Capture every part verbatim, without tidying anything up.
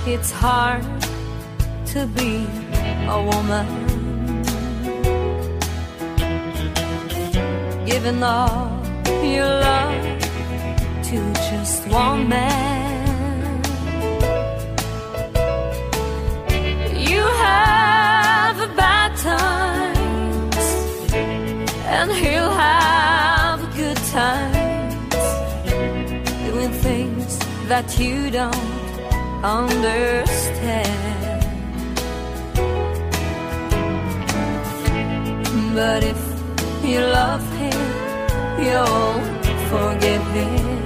it's hard to be a woman, giving all your love to just one man. You have bad times and he'll have good times, doing things that you don't understand. But if you love him, you'll forgive him,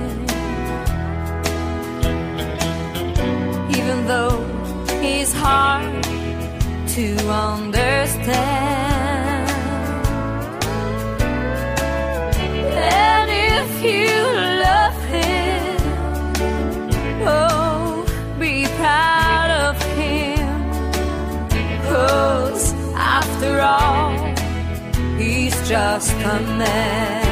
even though he's hard to understand. And if you love him, oh, be proud of him, 'cause after all, he's just a man.